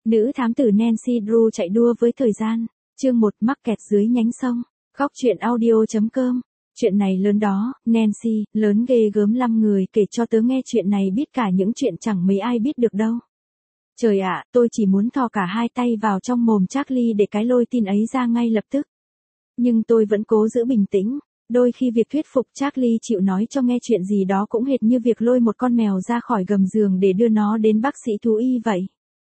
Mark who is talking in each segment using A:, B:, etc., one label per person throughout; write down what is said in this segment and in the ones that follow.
A: Nữ thám tử Nancy Drew chạy đua với thời gian. Chương 1 mắc kẹt dưới nhánh sông. Góc truyện audio.com. Chuyện này lớn đó, Nancy, lớn ghê gớm 5 người kể cho tớ nghe chuyện này biết cả những chuyện chẳng mấy ai biết được đâu. Trời ạ, tôi chỉ muốn thò cả hai tay vào trong mồm Charlie để cái lôi tin ấy ra ngay lập tức. Nhưng tôi vẫn cố giữ bình tĩnh. Đôi khi việc thuyết phục Charlie chịu nói cho nghe chuyện gì đó cũng hệt như việc lôi một con mèo ra khỏi gầm giường để đưa nó đến bác sĩ thú y vậy.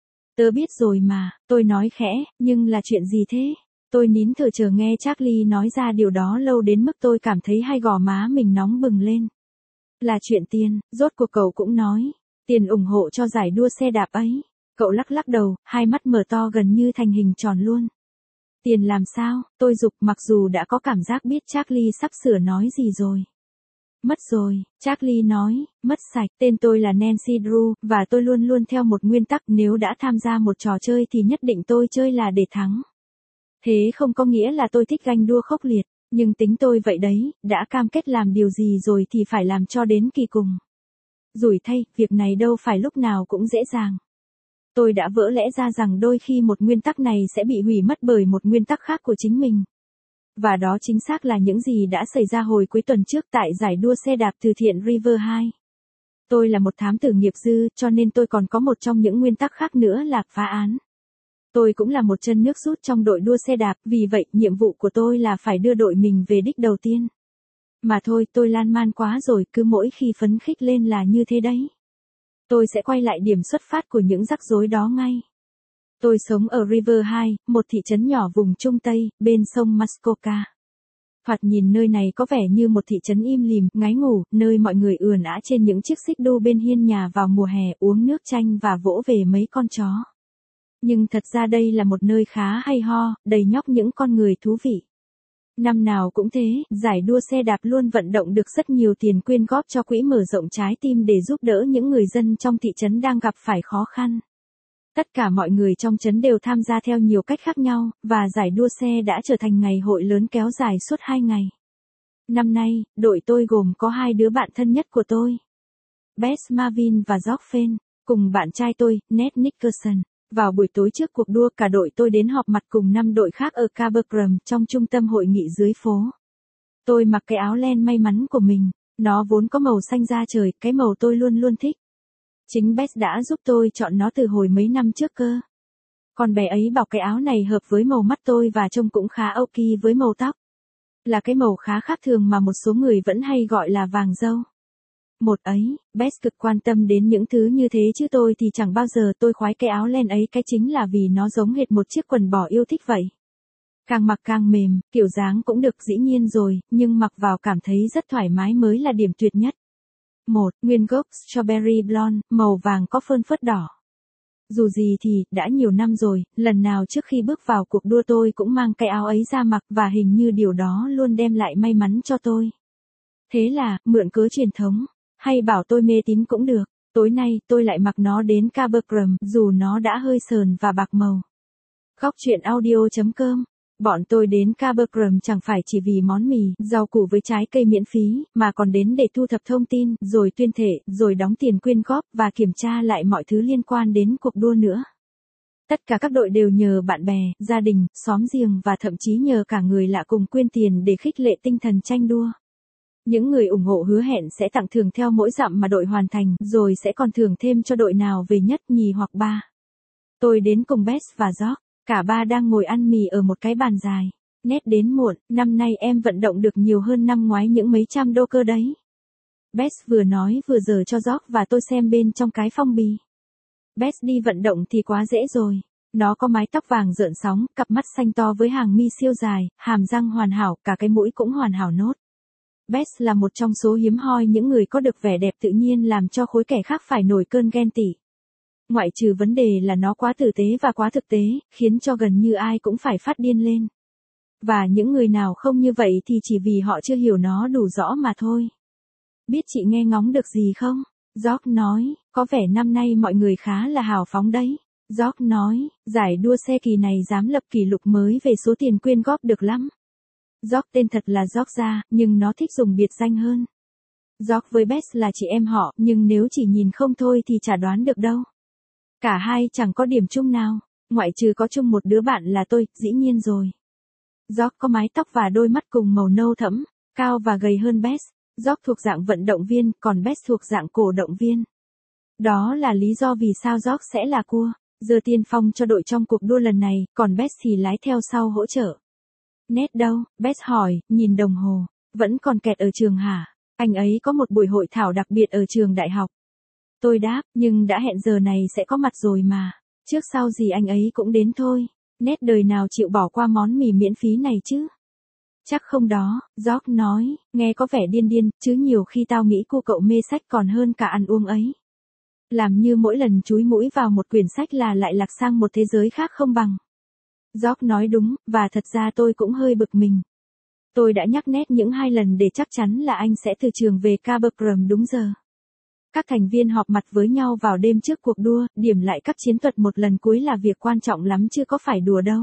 A: Tớ biết rồi mà, tôi nói khẽ, nhưng là chuyện gì thế? Tôi nín thở chờ nghe Charlie nói ra điều đó lâu đến mức tôi cảm thấy hai gò má mình nóng bừng lên. Là chuyện tiền, rốt cuộc cậu cũng nói. Tiền ủng hộ cho giải đua xe đạp ấy. Cậu lắc lắc đầu, hai mắt mở to gần như thành hình tròn luôn. Tiền làm sao? Tôi giục mặc dù đã có cảm giác biết Charlie sắp sửa nói gì rồi. Mất rồi, Charlie nói, mất sạch. Tên tôi là Nancy Drew, và tôi luôn luôn theo một nguyên tắc nếu đã tham gia một trò chơi thì nhất định tôi chơi là để thắng. Thế không có nghĩa là tôi thích ganh đua khốc liệt, nhưng tính tôi vậy đấy, đã cam kết làm điều gì rồi thì phải làm cho đến kỳ cùng. Rủi thay, việc này đâu phải lúc nào cũng dễ dàng. Tôi đã vỡ lẽ ra rằng đôi khi một nguyên tắc này sẽ bị hủy mất bởi một nguyên tắc khác của chính mình. Và đó chính xác là những gì đã xảy ra hồi cuối tuần trước tại giải đua xe đạp từ thiện River 2. Tôi là một thám tử nghiệp dư, cho nên tôi còn có một trong những nguyên tắc khác nữa là phá án. Tôi cũng là một chân nước rút trong đội đua xe đạp, vì vậy nhiệm vụ của tôi là phải đưa đội mình về đích đầu tiên. Mà thôi, tôi lan man quá rồi, cứ mỗi khi phấn khích lên là như thế đấy. Tôi sẽ quay lại điểm xuất phát của những rắc rối đó ngay. Tôi sống ở River 2, một thị trấn nhỏ vùng Trung Tây, bên sông Muskoka. Thoạt nhìn nơi này có vẻ như một thị trấn im lìm, ngái ngủ, nơi mọi người ườn ả trên những chiếc xích đu bên hiên nhà vào mùa hè uống nước chanh và vỗ về mấy con chó. Nhưng thật ra đây là một nơi khá hay ho, đầy nhóc những con người thú vị. Năm nào cũng thế, giải đua xe đạp luôn vận động được rất nhiều tiền quyên góp cho quỹ mở rộng trái tim để giúp đỡ những người dân trong thị trấn đang gặp phải khó khăn. Tất cả mọi người trong trấn đều tham gia theo nhiều cách khác nhau, và giải đua xe đã trở thành ngày hội lớn kéo dài suốt 2 ngày. Năm nay, đội tôi gồm có 2 đứa bạn thân nhất của tôi. Bess Marvin và George Fenn, cùng bạn trai tôi, Ned Nickerson. Vào buổi tối trước cuộc đua cả đội tôi đến họp mặt cùng 5 đội khác ở Cabercrum trong trung tâm hội nghị dưới phố. Tôi mặc cái áo len may mắn của mình, nó vốn có màu xanh da trời, cái màu tôi luôn luôn thích. Chính Bess đã giúp tôi chọn nó từ hồi mấy năm trước cơ. Con bé ấy bảo cái áo này hợp với màu mắt tôi và trông cũng khá ok với màu tóc. Là cái màu khá khác thường mà một số người vẫn hay gọi là vàng dâu. Một ấy, Bess cực quan tâm đến những thứ như thế chứ tôi thì chẳng bao giờ tôi khoái cái áo len ấy, cái chính là vì nó giống hệt một chiếc quần bò yêu thích vậy. Càng mặc càng mềm, kiểu dáng cũng được dĩ nhiên rồi, nhưng mặc vào cảm thấy rất thoải mái mới là điểm tuyệt nhất. Nguyên gốc Strawberry Blonde, màu vàng có phơn phớt đỏ. Dù gì thì, đã nhiều năm rồi, lần nào trước khi bước vào cuộc đua tôi cũng mang cái áo ấy ra mặc và hình như điều đó luôn đem lại may mắn cho tôi. Thế là, mượn cớ truyền thống, hay bảo tôi mê tín cũng được, tối nay tôi lại mặc nó đến Cabercrum dù nó đã hơi sờn và bạc màu. Góc truyện audio.com. Bọn tôi đến Cabercrum chẳng phải chỉ vì món mì, rau củ với trái cây miễn phí, mà còn đến để thu thập thông tin, rồi tuyên thệ, rồi đóng tiền quyên góp và kiểm tra lại mọi thứ liên quan đến cuộc đua nữa. Tất cả các đội đều nhờ bạn bè, gia đình, xóm giềng và thậm chí nhờ cả người lạ cùng quyên tiền để khích lệ tinh thần tranh đua. Những người ủng hộ hứa hẹn sẽ tặng thưởng theo mỗi dặm mà đội hoàn thành, rồi sẽ còn thưởng thêm cho đội nào về nhất, nhì hoặc 3. Tôi đến cùng Bess và George. Cả ba đang ngồi ăn mì ở một cái bàn dài. Ned đến muộn, năm nay em vận động được nhiều hơn năm ngoái những mấy trăm đô cơ đấy. Bess vừa nói vừa giở cho George và tôi xem bên trong cái phong bì. Bess đi vận động thì quá dễ rồi. Nó có mái tóc vàng rợn sóng, cặp mắt xanh to với hàng mi siêu dài, hàm răng hoàn hảo, cả cái mũi cũng hoàn hảo nốt. Bess là một trong số hiếm hoi những người có được vẻ đẹp tự nhiên làm cho khối kẻ khác phải nổi cơn ghen tị. Ngoại trừ vấn đề là nó quá tử tế và quá thực tế, khiến cho gần như ai cũng phải phát điên lên. Và những người nào không như vậy thì chỉ vì họ chưa hiểu nó đủ rõ mà thôi. Biết chị nghe ngóng được gì không? George nói, có vẻ năm nay mọi người khá là hào phóng đấy. George nói, giải đua xe kỳ này dám lập kỷ lục mới về số tiền quyên góp được lắm. George tên thật là George ra, nhưng nó thích dùng biệt danh hơn. George với Bess là chị em họ, nhưng nếu chỉ nhìn không thôi thì chả đoán được đâu. Cả hai chẳng có điểm chung nào. Ngoại trừ có chung một đứa bạn là tôi, dĩ nhiên rồi. George có mái tóc và đôi mắt cùng màu nâu thẫm, cao và gầy hơn Bess. George thuộc dạng vận động viên, còn Bess thuộc dạng cổ động viên. Đó là lý do vì sao George sẽ là cua, giờ tiên phong cho đội trong cuộc đua lần này, còn Bess thì lái theo sau hỗ trợ. Ned đâu? Bess hỏi, nhìn đồng hồ. Vẫn còn kẹt ở trường hả? Anh ấy có một buổi hội thảo đặc biệt ở trường đại học. Tôi đáp, nhưng đã hẹn giờ này sẽ có mặt rồi mà. Trước sau gì anh ấy cũng đến thôi. Ned đời nào chịu bỏ qua món mì miễn phí này chứ? Chắc không đó, George nói, nghe có vẻ điên điên, chứ nhiều khi tao nghĩ cô cậu mê sách còn hơn cả ăn uống ấy. Làm như mỗi lần chúi mũi vào một quyển sách là lại lạc sang một thế giới khác không bằng. George nói đúng, và thật ra tôi cũng hơi bực mình. Tôi đã nhắc Ned những 2 lần để chắc chắn là anh sẽ từ trường về Cabercrum đúng giờ. Các thành viên họp mặt với nhau vào đêm trước cuộc đua, điểm lại các chiến thuật một lần cuối là việc quan trọng lắm chứ có phải đùa đâu.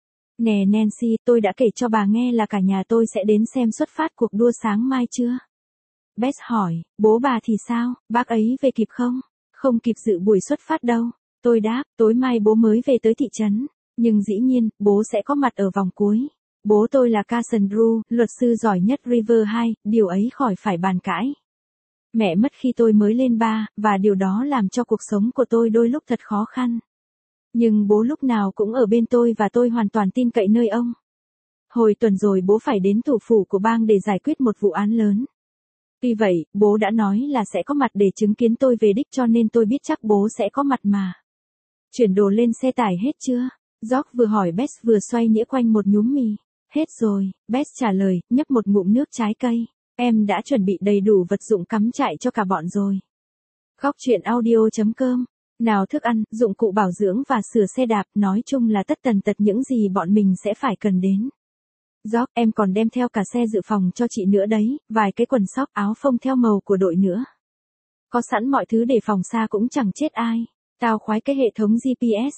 A: Nè Nancy, tôi đã kể cho bà nghe là cả nhà tôi sẽ đến xem xuất phát cuộc đua sáng mai chưa? Bess hỏi, bố bà thì sao, bác ấy về kịp không? Không kịp dự buổi xuất phát đâu. Tôi đáp, tối mai bố mới về tới thị trấn. Nhưng dĩ nhiên, bố sẽ có mặt ở vòng cuối. Bố tôi là Carson Drew, luật sư giỏi nhất River 2, điều ấy khỏi phải bàn cãi. Mẹ mất khi tôi mới lên 3, và điều đó làm cho cuộc sống của tôi đôi lúc thật khó khăn. Nhưng bố lúc nào cũng ở bên tôi và tôi hoàn toàn tin cậy nơi ông. Hồi tuần rồi bố phải đến thủ phủ của bang để giải quyết một vụ án lớn. Tuy vậy, bố đã nói là sẽ có mặt để chứng kiến tôi về đích cho nên tôi biết chắc bố sẽ có mặt mà. Chuyển đồ lên xe tải hết chưa? George vừa hỏi Bess vừa xoay nĩa quanh một nhúm mì. Hết rồi, Bess trả lời, nhấp một ngụm nước trái cây. Em đã chuẩn bị đầy đủ vật dụng cắm trại cho cả bọn rồi. Góc truyện audio.com. Nào thức ăn, dụng cụ bảo dưỡng và sửa xe đạp, nói chung là tất tần tật những gì bọn mình sẽ phải cần đến. George, em còn đem theo cả xe dự phòng cho chị nữa đấy, vài cái quần sóc áo phông theo màu của đội nữa. Có sẵn mọi thứ để phòng xa cũng chẳng chết ai. Tao khoái cái hệ thống GPS.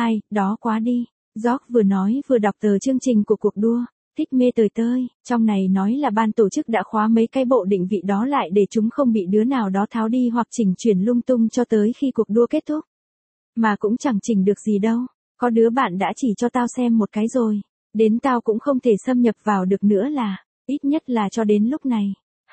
A: Đó quá đi. George vừa nói vừa đọc tờ chương trình của cuộc đua. Thích mê tời tơi, trong này nói là ban tổ chức đã khóa mấy cái bộ định vị đó lại để chúng không bị đứa nào đó tháo đi hoặc chỉnh chuyển lung tung cho tới khi cuộc đua kết thúc. Mà cũng chẳng chỉnh được gì đâu, có đứa bạn đã chỉ cho tao xem một cái rồi, đến tao cũng không thể xâm nhập vào được nữa là, ít nhất là cho đến lúc này.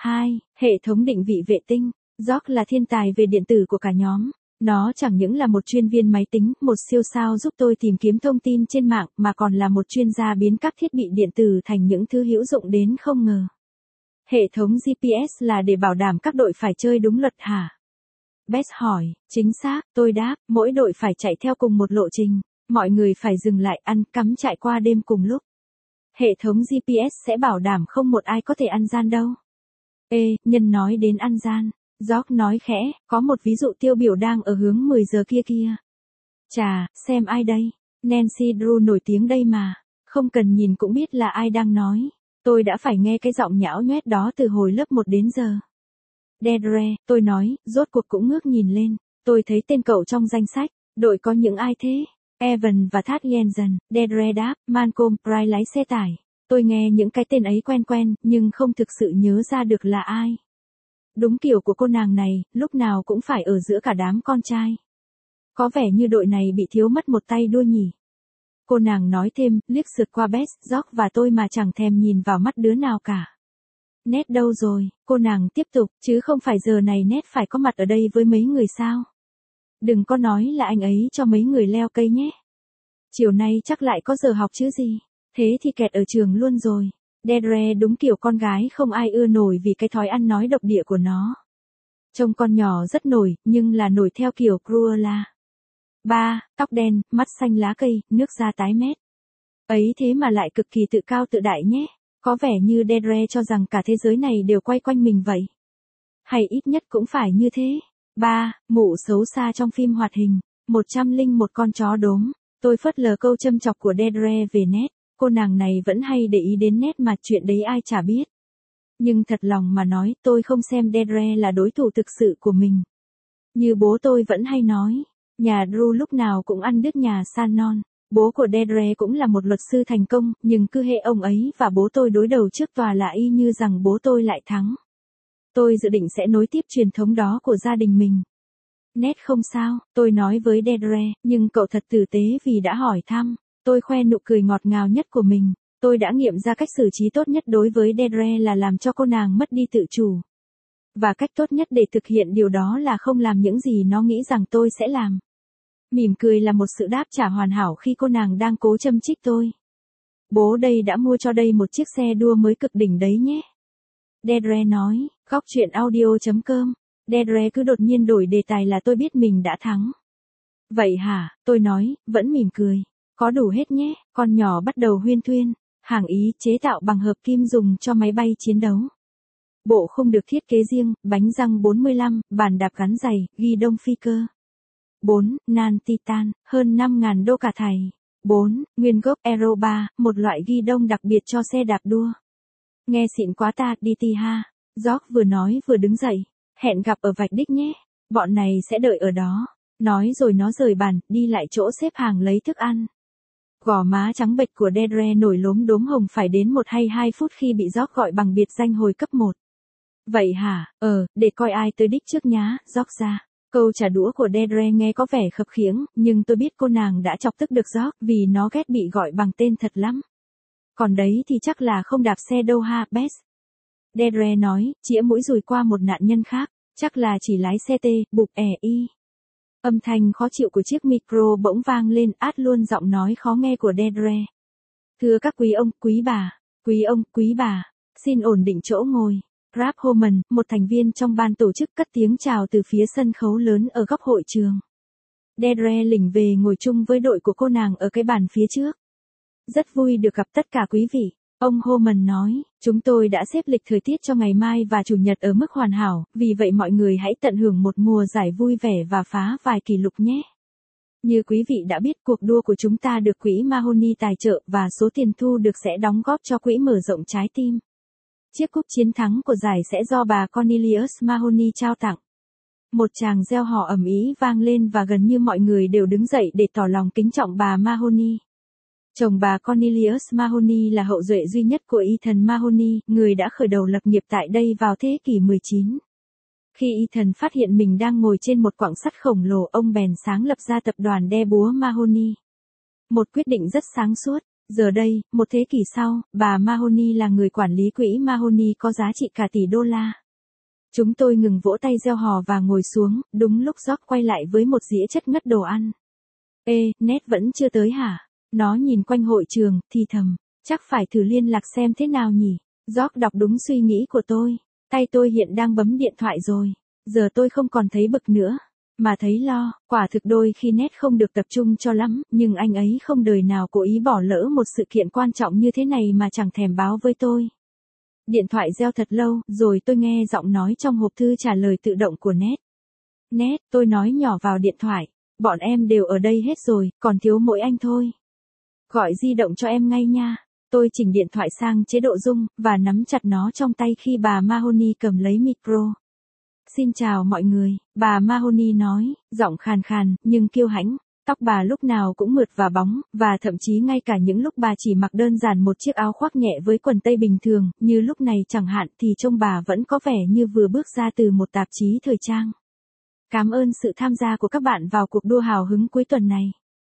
A: Hệ thống định vị vệ tinh. George là thiên tài về điện tử của cả nhóm. Nó chẳng những là một chuyên viên máy tính, một siêu sao giúp tôi tìm kiếm thông tin trên mạng, mà còn là một chuyên gia biến các thiết bị điện tử thành những thứ hữu dụng đến không ngờ. Hệ thống GPS là để bảo đảm các đội phải chơi đúng luật hả? Bess hỏi, chính xác, tôi đáp, mỗi đội phải chạy theo cùng một lộ trình, mọi người phải dừng lại ăn, cắm trại qua đêm cùng lúc. Hệ thống GPS sẽ bảo đảm không một ai có thể ăn gian đâu. Nhân nói đến ăn gian. George nói khẽ, có một ví dụ tiêu biểu đang ở hướng 10 giờ kia. Chà, xem ai đây? Nancy Drew nổi tiếng đây mà. Không cần nhìn cũng biết là ai đang nói. Tôi đã phải nghe cái giọng nhão nhoét đó từ hồi lớp 1 đến giờ. Deirdre, tôi nói, rốt cuộc cũng ngước nhìn lên. Tôi thấy tên cậu trong danh sách. Đội có những ai thế? Evan và Thad Jensen. Deirdre đáp, Malcolm Price lái xe tải. Tôi nghe những cái tên ấy quen quen, nhưng không thực sự nhớ ra được là ai. Đúng kiểu của cô nàng này, lúc nào cũng phải ở giữa cả đám con trai. Có vẻ như đội này bị thiếu mất một tay đua nhỉ. Cô nàng nói thêm, liếc sượt qua Bess, George và tôi mà chẳng thèm nhìn vào mắt đứa nào cả. Ned đâu rồi? Cô nàng tiếp tục, chứ không phải giờ này Ned phải có mặt ở đây với mấy người sao? Đừng có nói là anh ấy cho mấy người leo cây nhé. Chiều nay chắc lại có giờ học chứ gì. Thế thì kẹt ở trường luôn rồi. Deirdre đúng kiểu con gái không ai ưa nổi vì cái thói ăn nói độc địa của nó. Trông con nhỏ rất nổi, nhưng là nổi theo kiểu Cruella. Tóc đen, mắt xanh lá cây, nước da tái mét. Ấy thế mà lại cực kỳ tự cao tự đại nhé. Có vẻ như Deirdre cho rằng cả thế giới này đều quay quanh mình vậy. Hay ít nhất cũng phải như thế. Mụ xấu xa trong phim hoạt hình. 101 con chó đốm. Tôi phớt lờ câu châm chọc của Deirdre về Ned. Cô nàng này vẫn hay để ý đến Ned mà chuyện đấy ai chả biết. Nhưng thật lòng mà nói, tôi không xem Deirdre là đối thủ thực sự của mình. Như bố tôi vẫn hay nói, nhà Drew lúc nào cũng ăn đứt nhà san non. Bố của Deirdre cũng là một luật sư thành công, nhưng cứ hễ ông ấy và bố tôi đối đầu trước tòa là y như rằng bố tôi lại thắng. Tôi dự định sẽ nối tiếp truyền thống đó của gia đình mình. Nét không sao, tôi nói với Deirdre, nhưng cậu thật tử tế vì đã hỏi thăm. Tôi khoe nụ cười ngọt ngào nhất của mình. Tôi đã nghiệm ra cách xử trí tốt nhất đối với Deirdre là làm cho cô nàng mất đi tự chủ. Và cách tốt nhất để thực hiện điều đó là không làm những gì nó nghĩ rằng tôi sẽ làm. Mỉm cười là một sự đáp trả hoàn hảo khi cô nàng đang cố châm chích tôi. Bố đây đã mua cho đây một chiếc xe đua mới cực đỉnh đấy nhé. Deirdre nói, góc chuyện audio.com. Deirdre cứ đột nhiên đổi đề tài là tôi biết mình đã thắng. Vậy hả, tôi nói, vẫn mỉm cười. Có đủ hết nhé, con nhỏ bắt đầu huyên thuyên. Hàng Ý chế tạo bằng hợp kim dùng cho máy bay chiến đấu. Bộ khung được thiết kế riêng, bánh răng 45, bàn đạp gắn giày, ghi đông phi cơ. 4. Nan titan, hơn 5.000 đô cả thầy. 4. Nguyên gốc Aero 3, một loại ghi đông đặc biệt cho xe đạp đua. Nghe xịn quá ta, đi ti ha. George vừa nói vừa đứng dậy. Hẹn gặp ở vạch đích nhé. Bọn này sẽ đợi ở đó. Nói rồi nó rời bàn, đi lại chỗ xếp hàng lấy thức ăn. Gò má trắng bệch của Deirdre nổi lốm đốm hồng phải đến 1 hay 2 phút khi bị George gọi bằng biệt danh hồi cấp 1. Vậy hả, để coi ai tới đích trước nhá, George ra. Câu trả đũa của Deirdre nghe có vẻ khập khiễng, nhưng tôi biết cô nàng đã chọc tức được George vì nó ghét bị gọi bằng tên thật lắm. Còn đấy thì chắc là không đạp xe đâu ha, Bess. Deirdre nói, chĩa mũi dùi qua một nạn nhân khác, chắc là chỉ lái xe tê, bụp y. Âm thanh khó chịu của chiếc micro bỗng vang lên át luôn giọng nói khó nghe của Deirdre. Thưa các quý ông, quý bà, xin ổn định chỗ ngồi. Ralph Homan, một thành viên trong ban tổ chức cất tiếng chào từ phía sân khấu lớn ở góc hội trường. Deirdre lỉnh về ngồi chung với đội của cô nàng ở cái bàn phía trước. Rất vui được gặp tất cả quý vị. Ông Homan nói, chúng tôi đã xếp lịch thời tiết cho ngày mai và chủ nhật ở mức hoàn hảo, vì vậy mọi người hãy tận hưởng một mùa giải vui vẻ và phá vài kỷ lục nhé. Như quý vị đã biết, cuộc đua của chúng ta được quỹ Mahoney tài trợ và số tiền thu được sẽ đóng góp cho quỹ mở rộng trái tim. Chiếc cúp chiến thắng của giải sẽ do bà Cornelius Mahoney trao tặng. Một tràng reo hò ầm ĩ vang lên và gần như mọi người đều đứng dậy để tỏ lòng kính trọng bà Mahoney. Chồng bà Cornelius Mahoney là hậu duệ duy nhất của Ethan Mahoney, người đã khởi đầu lập nghiệp tại đây vào thế kỷ 19. Khi Ethan phát hiện mình đang ngồi trên một quặng sắt khổng lồ, ông bèn sáng lập ra tập đoàn đe búa Mahoney. Một quyết định rất sáng suốt. Giờ đây, một thế kỷ sau, bà Mahoney là người quản lý quỹ Mahoney có giá trị cả tỷ đô la. Chúng tôi ngừng vỗ tay reo hò và ngồi xuống, đúng lúc George quay lại với một dĩa chất ngất đồ ăn. Ê, Ned vẫn chưa tới hả? Nó nhìn quanh hội trường, thì thầm, chắc phải thử liên lạc xem thế nào nhỉ? George đọc đúng suy nghĩ của tôi. Tay tôi hiện đang bấm điện thoại rồi. Giờ tôi không còn thấy bực nữa, mà thấy lo. Quả thực đôi khi Ned không được tập trung cho lắm, nhưng anh ấy không đời nào cố ý bỏ lỡ một sự kiện quan trọng như thế này mà chẳng thèm báo với tôi. Điện thoại reo thật lâu, rồi tôi nghe giọng nói trong hộp thư trả lời tự động của Ned. Ned, tôi nói nhỏ vào điện thoại. Bọn em đều ở đây hết rồi, còn thiếu mỗi anh thôi. Gọi di động cho em ngay nha. Tôi chỉnh điện thoại sang chế độ rung, và nắm chặt nó trong tay khi bà Mahoney cầm lấy micro. Xin chào mọi người, bà Mahoney nói, giọng khàn khàn, nhưng kiêu hãnh. Tóc bà lúc nào cũng mượt và bóng, và thậm chí ngay cả những lúc bà chỉ mặc đơn giản một chiếc áo khoác nhẹ với quần tây bình thường, như lúc này chẳng hạn, thì trông bà vẫn có vẻ như vừa bước ra từ một tạp chí thời trang. Cảm ơn sự tham gia của các bạn vào cuộc đua hào hứng cuối tuần này.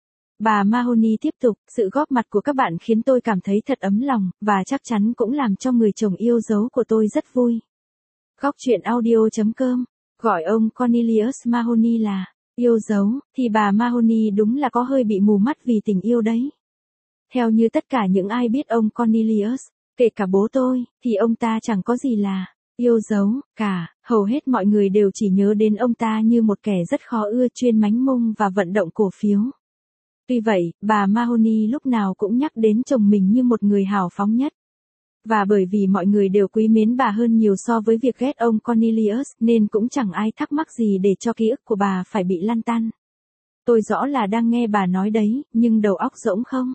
A: Bà Mahoney tiếp tục, sự góp mặt của các bạn khiến tôi cảm thấy thật ấm lòng, và chắc chắn cũng làm cho người chồng yêu dấu của tôi rất vui. Góc chuyện audio.com, gọi ông Cornelius Mahoney là yêu dấu, thì bà Mahoney đúng là có hơi bị mù mắt vì tình yêu đấy. Theo như tất cả những ai biết ông Cornelius, kể cả bố tôi, thì ông ta chẳng có gì là yêu dấu cả, hầu hết mọi người đều chỉ nhớ đến ông ta như một kẻ rất khó ưa, chuyên mánh mung và vận động cổ phiếu. Tuy vậy, bà Mahoney lúc nào cũng nhắc đến chồng mình như một người hào phóng nhất. Và bởi vì mọi người đều quý mến bà hơn nhiều so với việc ghét ông Cornelius, nên cũng chẳng ai thắc mắc gì để cho ký ức của bà phải bị lăn tăn. Tôi rõ là đang nghe bà nói đấy, nhưng đầu óc rỗng không?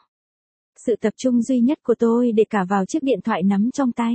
A: Sự tập trung duy nhất của tôi để cả vào chiếc điện thoại nắm trong tay.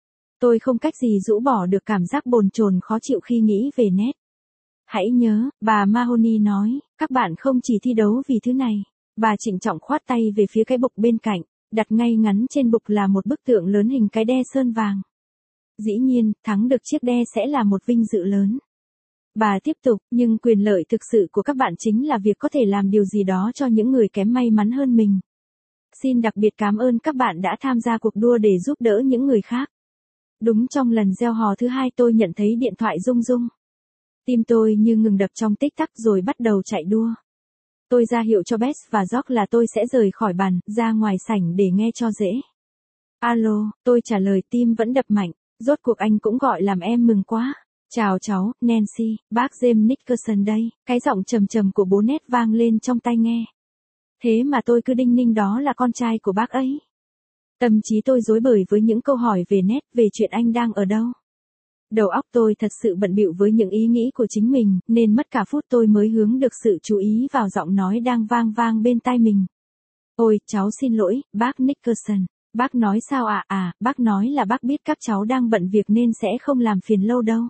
A: Tôi không cách gì rũ bỏ được cảm giác bồn chồn khó chịu khi nghĩ về Ned. Hãy nhớ, bà Mahoney nói, các bạn không chỉ thi đấu vì thứ này. Bà trịnh trọng khoát tay về phía cái bục bên cạnh, đặt ngay ngắn trên bục là một bức tượng lớn hình cái đe sơn vàng. Dĩ nhiên, thắng được chiếc đe sẽ là một vinh dự lớn. Bà tiếp tục, nhưng quyền lợi thực sự của các bạn chính là việc có thể làm điều gì đó cho những người kém may mắn hơn mình. Xin đặc biệt cảm ơn các bạn đã tham gia cuộc đua để giúp đỡ những người khác. Đúng trong lần gieo hò thứ 2 tôi nhận thấy điện thoại rung rung. Tim tôi như ngừng đập trong tích tắc rồi bắt đầu chạy đua. Tôi ra hiệu cho Bess và George là tôi sẽ rời khỏi bàn, ra ngoài sảnh để nghe cho dễ. Alo, tôi trả lời tim vẫn đập mạnh, rốt cuộc anh cũng gọi làm em mừng quá. Chào cháu, Nancy, bác James Nicholson đây, cái giọng trầm trầm của bố Ned vang lên trong tai nghe. Thế mà tôi cứ đinh ninh đó là con trai của bác ấy. Tâm trí tôi rối bời với những câu hỏi về Ned, về chuyện anh đang ở đâu. Đầu óc tôi thật sự bận bịu với những ý nghĩ của chính mình, nên mất cả phút tôi mới hướng được sự chú ý vào giọng nói đang vang vang bên tai mình. Ôi, cháu xin lỗi, bác Nicholson. Bác nói sao ạ? Bác nói là bác biết các cháu đang bận việc nên sẽ không làm phiền lâu đâu.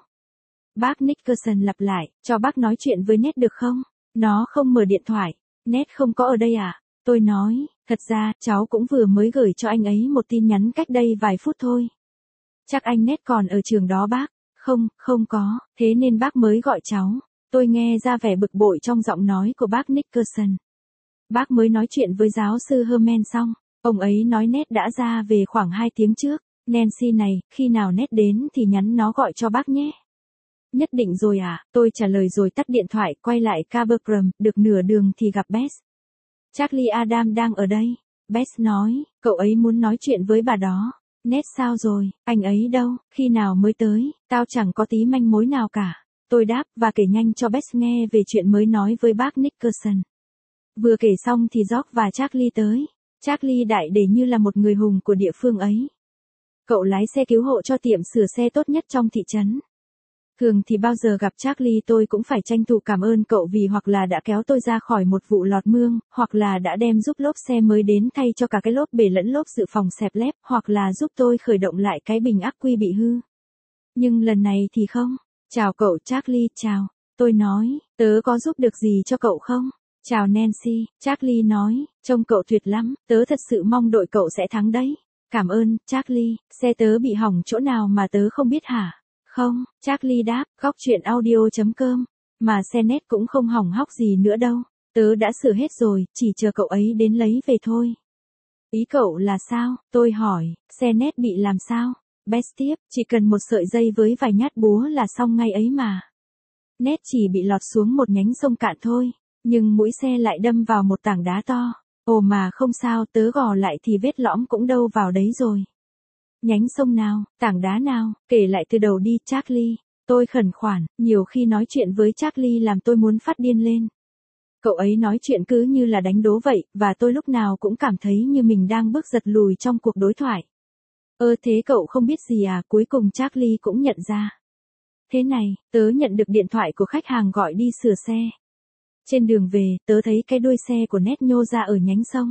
A: Bác Nicholson lặp lại, cho bác nói chuyện với Ned được không? Nó không mở điện thoại. Ned không có ở đây à? Tôi nói, thật ra, cháu cũng vừa mới gửi cho anh ấy một tin nhắn cách đây vài phút thôi. Chắc anh Ned còn ở trường đó bác. Không có, thế nên bác mới gọi cháu. Tôi nghe ra vẻ bực bội trong giọng nói của bác Nicholson. Bác mới nói chuyện với giáo sư Herman xong. Ông ấy nói Ned đã ra về khoảng 2 tiếng trước. Nancy này, khi nào Ned đến thì nhắn nó gọi cho bác nhé. Nhất định rồi à, tôi trả lời rồi tắt điện thoại, quay lại Cabercrum, được nửa đường thì gặp Bess. Charlie Adam đang ở đây. Bess nói, cậu ấy muốn nói chuyện với bà đó. Ned sao rồi, anh ấy đâu, khi nào mới tới, tao chẳng có tí manh mối nào cả. Tôi đáp và kể nhanh cho Bess nghe về chuyện mới nói với bác Nicholson. Vừa kể xong thì George và Charlie tới. Charlie đại để như là một người hùng của địa phương ấy. Cậu lái xe cứu hộ cho tiệm sửa xe tốt nhất trong thị trấn. Thường thì bao giờ gặp Charlie tôi cũng phải tranh thủ cảm ơn cậu vì hoặc là đã kéo tôi ra khỏi một vụ lọt mương, hoặc là đã đem giúp lốp xe mới đến thay cho cả cái lốp bể lẫn lốp dự phòng xẹp lép, hoặc là giúp tôi khởi động lại cái bình ắc quy bị hư. Nhưng lần này thì không. Chào cậu Charlie, chào. Tôi nói, tớ có giúp được gì cho cậu không? Chào Nancy, Charlie nói, trông cậu tuyệt lắm, tớ thật sự mong đội cậu sẽ thắng đấy. Cảm ơn, Charlie, xe tớ bị hỏng chỗ nào mà tớ không biết hả? Không, Charlie đáp, góc chuyện audio.com, mà xe Ned cũng không hỏng hóc gì nữa đâu, tớ đã sửa hết rồi, chỉ chờ cậu ấy đến lấy về thôi. Ý cậu là sao? Tôi hỏi, xe Ned bị làm sao? Bess tiếp, chỉ cần một sợi dây với vài nhát búa là xong ngay ấy mà. Ned chỉ bị lọt xuống một nhánh sông cạn thôi, nhưng mũi xe lại đâm vào một tảng đá to. Ồ mà không sao, tớ gò lại thì vết lõm cũng đâu vào đấy rồi. Nhánh sông nào, tảng đá nào, kể lại từ đầu đi Charlie. Tôi khẩn khoản, nhiều khi nói chuyện với Charlie làm tôi muốn phát điên lên. Cậu ấy nói chuyện cứ như là đánh đố vậy, và tôi lúc nào cũng cảm thấy như mình đang bước giật lùi trong cuộc đối thoại. Thế cậu không biết gì à, cuối cùng Charlie cũng nhận ra. Thế này, tớ nhận được điện thoại của khách hàng gọi đi sửa xe. Trên đường về, tớ thấy cái đuôi xe của Ned nhô ra ở nhánh sông.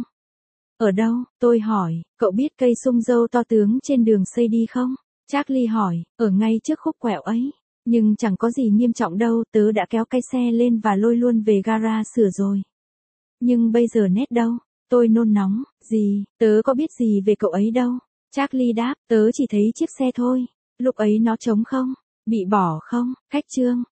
A: Ở đâu? Tôi hỏi, cậu biết cây sung dâu to tướng trên đường xây đi không? Charlie hỏi, ở ngay trước khúc quẹo ấy. Nhưng chẳng có gì nghiêm trọng đâu, tớ đã kéo cái xe lên và lôi luôn về gara sửa rồi. Nhưng bây giờ Ned đâu? Tôi nôn nóng, gì, tớ có biết gì về cậu ấy đâu. Charlie đáp, tớ chỉ thấy chiếc xe thôi. Lúc ấy nó trống không? Bị bỏ không? Khách trương.